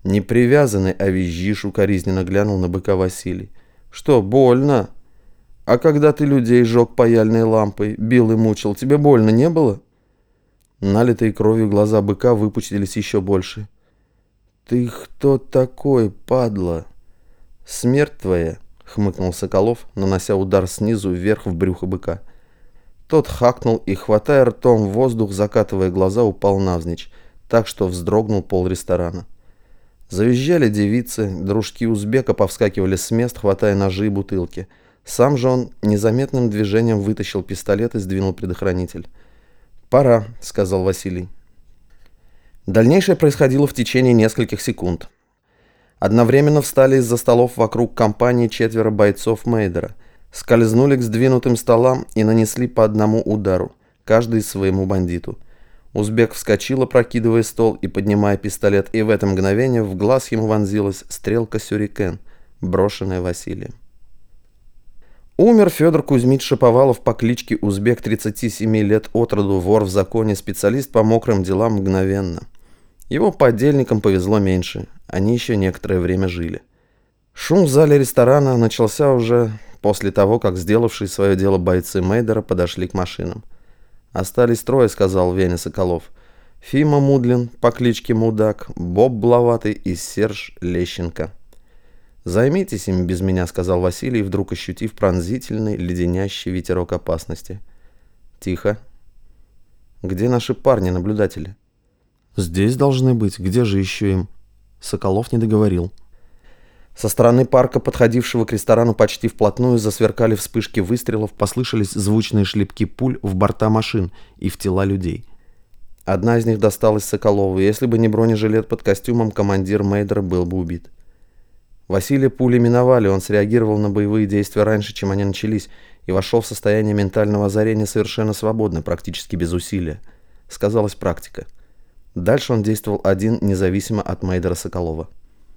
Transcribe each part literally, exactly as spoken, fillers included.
Не привязанный, а визжишь, укоризненно глянул на быка Василий. Что, больно? А когда ты людей жег паяльной лампой, бил и мучил, тебе больно не было? Налитые кровью глаза быка выпучились еще больше. Ты кто такой, падла? Смерть твоя, хмыкнул Соколов, нанося удар снизу вверх в брюхо быка. Тот хакнул и, хватая ртом воздух, закатывая глаза, упал навзничь, так что вздрогнул пол ресторана. Завизжали девицы, дружки узбека повскакивали с мест, хватая ножи и бутылки. Сам же он незаметным движением вытащил пистолет и сдвинул предохранитель. «Пора», — сказал Василий. Дальнейшее происходило в течение нескольких секунд. Одновременно встали из-за столов вокруг компании четверо бойцов Мейдера, скользнули к сдвинутым столам и нанесли по одному удару, каждый своему бандиту. Узбек вскочил, опрокидывая стол и поднимая пистолет, и в это мгновение в глаз ему вонзилась стрелка сюрикен, брошенная Василием. Умер Федор Кузьмич Шаповалов по кличке Узбек, тридцати семи лет от роду, вор в законе, специалист по мокрым делам мгновенно. Его подельникам повезло меньше, они еще некоторое время жили. Шум в зале ресторана начался уже после того, как сделавшие свое дело бойцы Мейдера подошли к машинам. «Остались трое», — сказал Веня Соколов. «Фима Мудлин по кличке Мудак, Боб Блаватый и Серж Лещенко». «Займитесь ими без меня», — сказал Василий, вдруг ощутив пронзительный, леденящий ветерок опасности. «Тихо. Где наши парни-наблюдатели?» «Здесь должны быть. Где же еще им?» Соколов не договорил. Со стороны парка, подходившего к ресторану почти вплотную, засверкали вспышки выстрелов, послышались звучные шлепки пуль в борта машин и в тела людей. Одна из них досталась Соколову, и если бы не бронежилет под костюмом, командир Мейдера был бы убит. Василия пули миновали, он среагировал на боевые действия раньше, чем они начались, и вошел в состояние ментального озарения совершенно свободно, практически без усилия. Сказалась практика. Дальше он действовал один, независимо от Мейдера Соколова.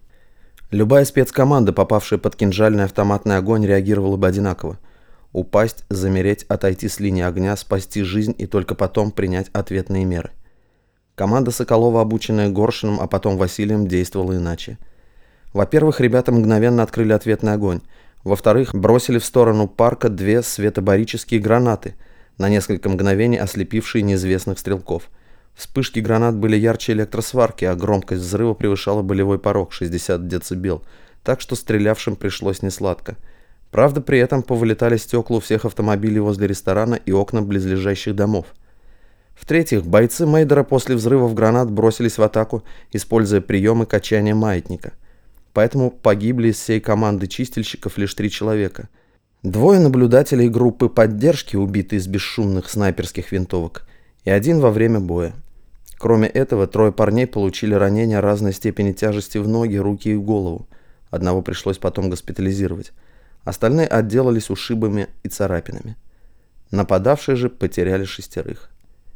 Любая спецкоманда, попавшая под кинжальный автоматный огонь, реагировала бы одинаково. Упасть, замереть, отойти с линии огня, спасти жизнь и только потом принять ответные меры. Команда Соколова, обученная Горшиным, а потом Василием, действовала иначе. Во-первых, ребята мгновенно открыли ответный огонь. Во-вторых, бросили в сторону парка две светобарические гранаты, на несколько мгновений ослепившие неизвестных стрелков. Вспышки гранат были ярче электросварки, а громкость взрыва превышала болевой порог шестьдесят децибел, так что стрелявшим пришлось несладко. Правда, при этом повылетали стекла у всех автомобилей возле ресторана и окна близлежащих домов. В-третьих, бойцы Мейдера после взрывов гранат бросились в атаку, используя приемы качания маятника. Поэтому погибли из всей команды чистильщиков лишь три человека. Двое наблюдателей группы поддержки, убиты из бесшумных снайперских винтовок, и один во время боя. Кроме этого, трое парней получили ранения разной степени тяжести в ноги, руки и голову. Одного пришлось потом госпитализировать. Остальные отделались ушибами и царапинами. Нападавшие же потеряли шестерых.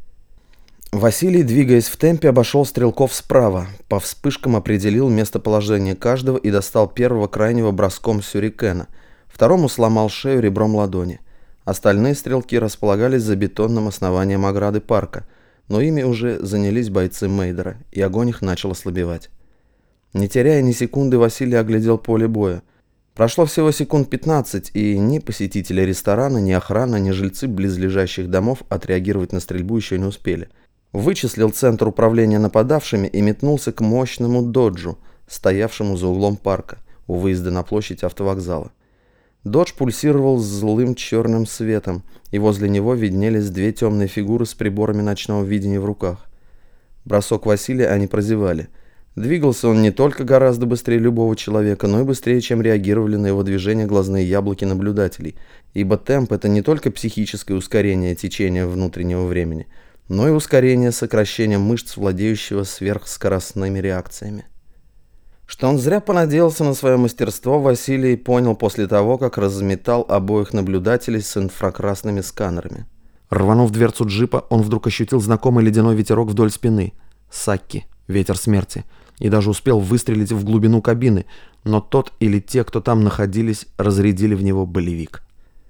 Василий, двигаясь в темпе, обошел стрелков справа, по вспышкам определил местоположение каждого и достал первого крайнего броском сюрикена, второму сломал шею ребром ладони. Остальные стрелки располагались за бетонным основанием ограды парка, но ими уже занялись бойцы Мейдера, и огонь их начал ослабевать. Не теряя ни секунды, Василий оглядел поле боя. Прошло всего секунд пятнадцать, и ни посетители ресторана, ни охрана, ни жильцы близлежащих домов отреагировать на стрельбу еще не успели. Вычислил центр управления нападавшими и метнулся к мощному доджу, стоявшему за углом парка, у выезда на площадь автовокзала. Додж пульсировал злым черным светом, и возле него виднелись две темные фигуры с приборами ночного видения в руках. Бросок Василия они прозевали. Двигался он не только гораздо быстрее любого человека, но и быстрее, чем реагировали на его движение глазные яблоки наблюдателей, ибо темп — это не только психическое ускорение течения внутреннего времени, но и ускорение сокращения мышц, владеющего сверхскоростными реакциями. Что он зря понадеялся на свое мастерство, Василий понял после того, как разметал обоих наблюдателей с инфракрасными сканерами. Рванув дверцу джипа, он вдруг ощутил знакомый ледяной ветерок вдоль спины. Сакки, ветер смерти. И даже успел выстрелить в глубину кабины, но тот или те, кто там находились, разрядили в него болевик.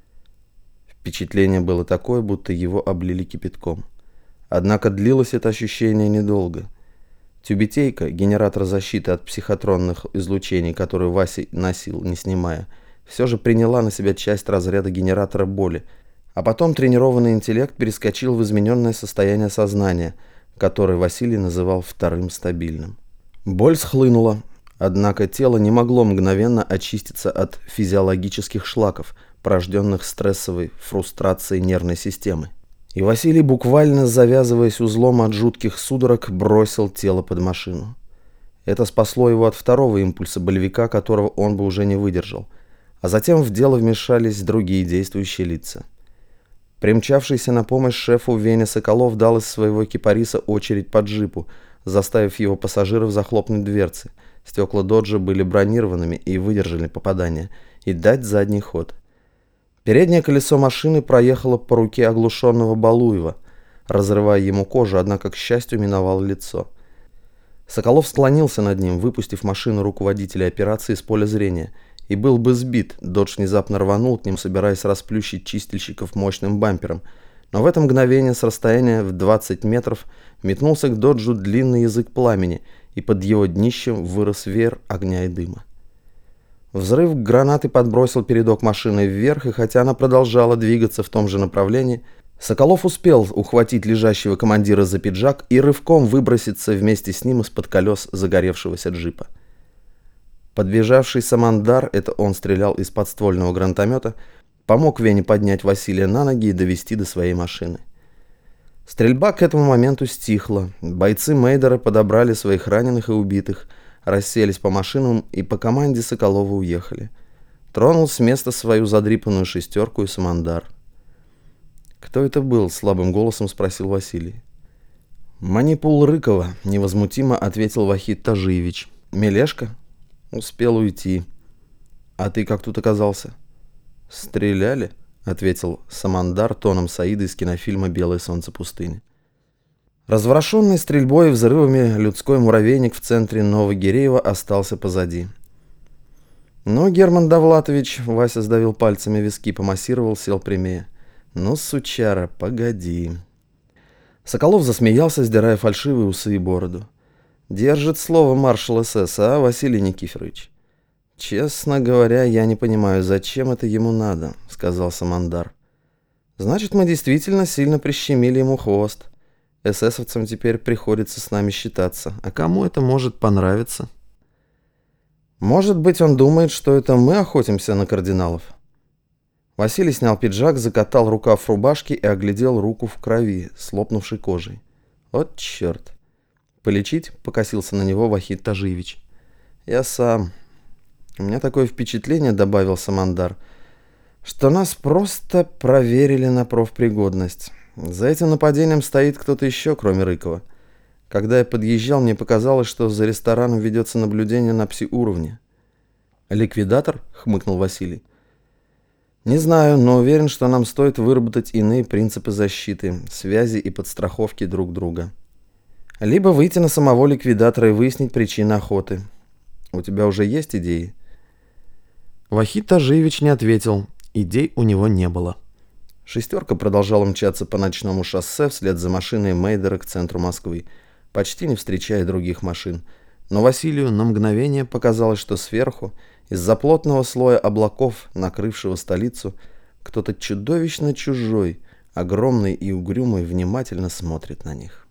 Впечатление было такое, будто его облили кипятком. Однако длилось это ощущение недолго. Тюбетейка, генератор защиты от психотронных излучений, которую Вася носил, не снимая, все же приняла на себя часть разряда генератора боли, а потом тренированный интеллект перескочил в измененное состояние сознания, которое Василий называл вторым стабильным. Боль схлынула, однако тело не могло мгновенно очиститься от физиологических шлаков, порожденных стрессовой фрустрацией нервной системы. И Василий, буквально завязываясь узлом от жутких судорог, бросил тело под машину. Это спасло его от второго импульса болевика, которого он бы уже не выдержал. А затем в дело вмешались другие действующие лица. Примчавшийся на помощь шефу Веня Соколов дал из своего кипариса очередь по джипу, заставив его пассажиров захлопнуть дверцы. Стекла доджа были бронированными и выдержали попадание, и дать задний ход. Переднее колесо машины проехало по руке оглушенного Балуева, разрывая ему кожу, однако, к счастью, миновало лицо. Соколов склонился над ним, выпустив машину руководителя операции из поля зрения, и был бы сбит. Додж внезапно рванул к ним, собираясь расплющить чистильщиков мощным бампером, но в это мгновение с расстояния в двадцать метров метнулся к Доджу длинный язык пламени, и под его днищем вырос веер огня и дыма. Взрыв гранаты подбросил передок машины вверх, и хотя она продолжала двигаться в том же направлении, Соколов успел ухватить лежащего командира за пиджак и рывком выброситься вместе с ним из-под колес загоревшегося джипа. Подбежавший Самандар, это он стрелял из подствольного гранатомета, помог Вене поднять Василия на ноги и довести до своей машины. Стрельба к этому моменту стихла. Бойцы Мейдера подобрали своих раненых и убитых, расселись по машинам и по команде Соколова уехали. Тронул с места свою задрипанную шестерку и Самандар. «Кто это был?» — слабым голосом спросил Василий. «Манипул Рыкова», — невозмутимо ответил Вахид Тажиевич. «Мелешка?» «Успел уйти». «А ты как тут оказался?» «Стреляли», — ответил Самандар тоном Саида из кинофильма «Белое солнце пустыни». Разворошенный стрельбой и взрывами людской муравейник в центре Новогиреева остался позади. «Ну, Герман Довлатович», — Вася сдавил пальцами виски, помассировал, сел прямее. «Ну, сучара, погоди». Соколов засмеялся, сдирая фальшивые усы и бороду. «Держит слово маршал СС, а, Василий Никифорович?» «Честно говоря, я не понимаю, зачем это ему надо», — сказал Самандар. «Значит, мы действительно сильно прищемили ему хвост. Эсэсовцам теперь приходится с нами считаться. А кому это может понравиться?» «Может быть, он думает, что это мы охотимся на кардиналов?» Василий снял пиджак, закатал рукав рубашки и оглядел руку в крови, с лопнувшей кожей. «Вот черт!» «Полечить?» — покосился на него Вахид Тажиевич. «Я сам. У меня такое впечатление, — добавил Самандар, — что нас просто проверили на профпригодность. За этим нападением стоит кто-то еще, кроме Рыкова. Когда я подъезжал, мне показалось, что за рестораном ведется наблюдение на пси-уровне». «Ликвидатор?» — хмыкнул Василий. «Не знаю, но уверен, что нам стоит выработать иные принципы защиты, связи и подстраховки друг друга. Либо выйти на самого ликвидатора и выяснить причины охоты. У тебя уже есть идеи?» Вахид Тажиевич не ответил. Идей у него не было. Шестерка продолжала мчаться по ночному шоссе вслед за машиной Мейдера к центру Москвы, почти не встречая других машин. Но Василию на мгновение показалось, что сверху, из-за плотного слоя облаков, накрывшего столицу, кто-то чудовищно чужой, огромный и угрюмый, внимательно смотрит на них.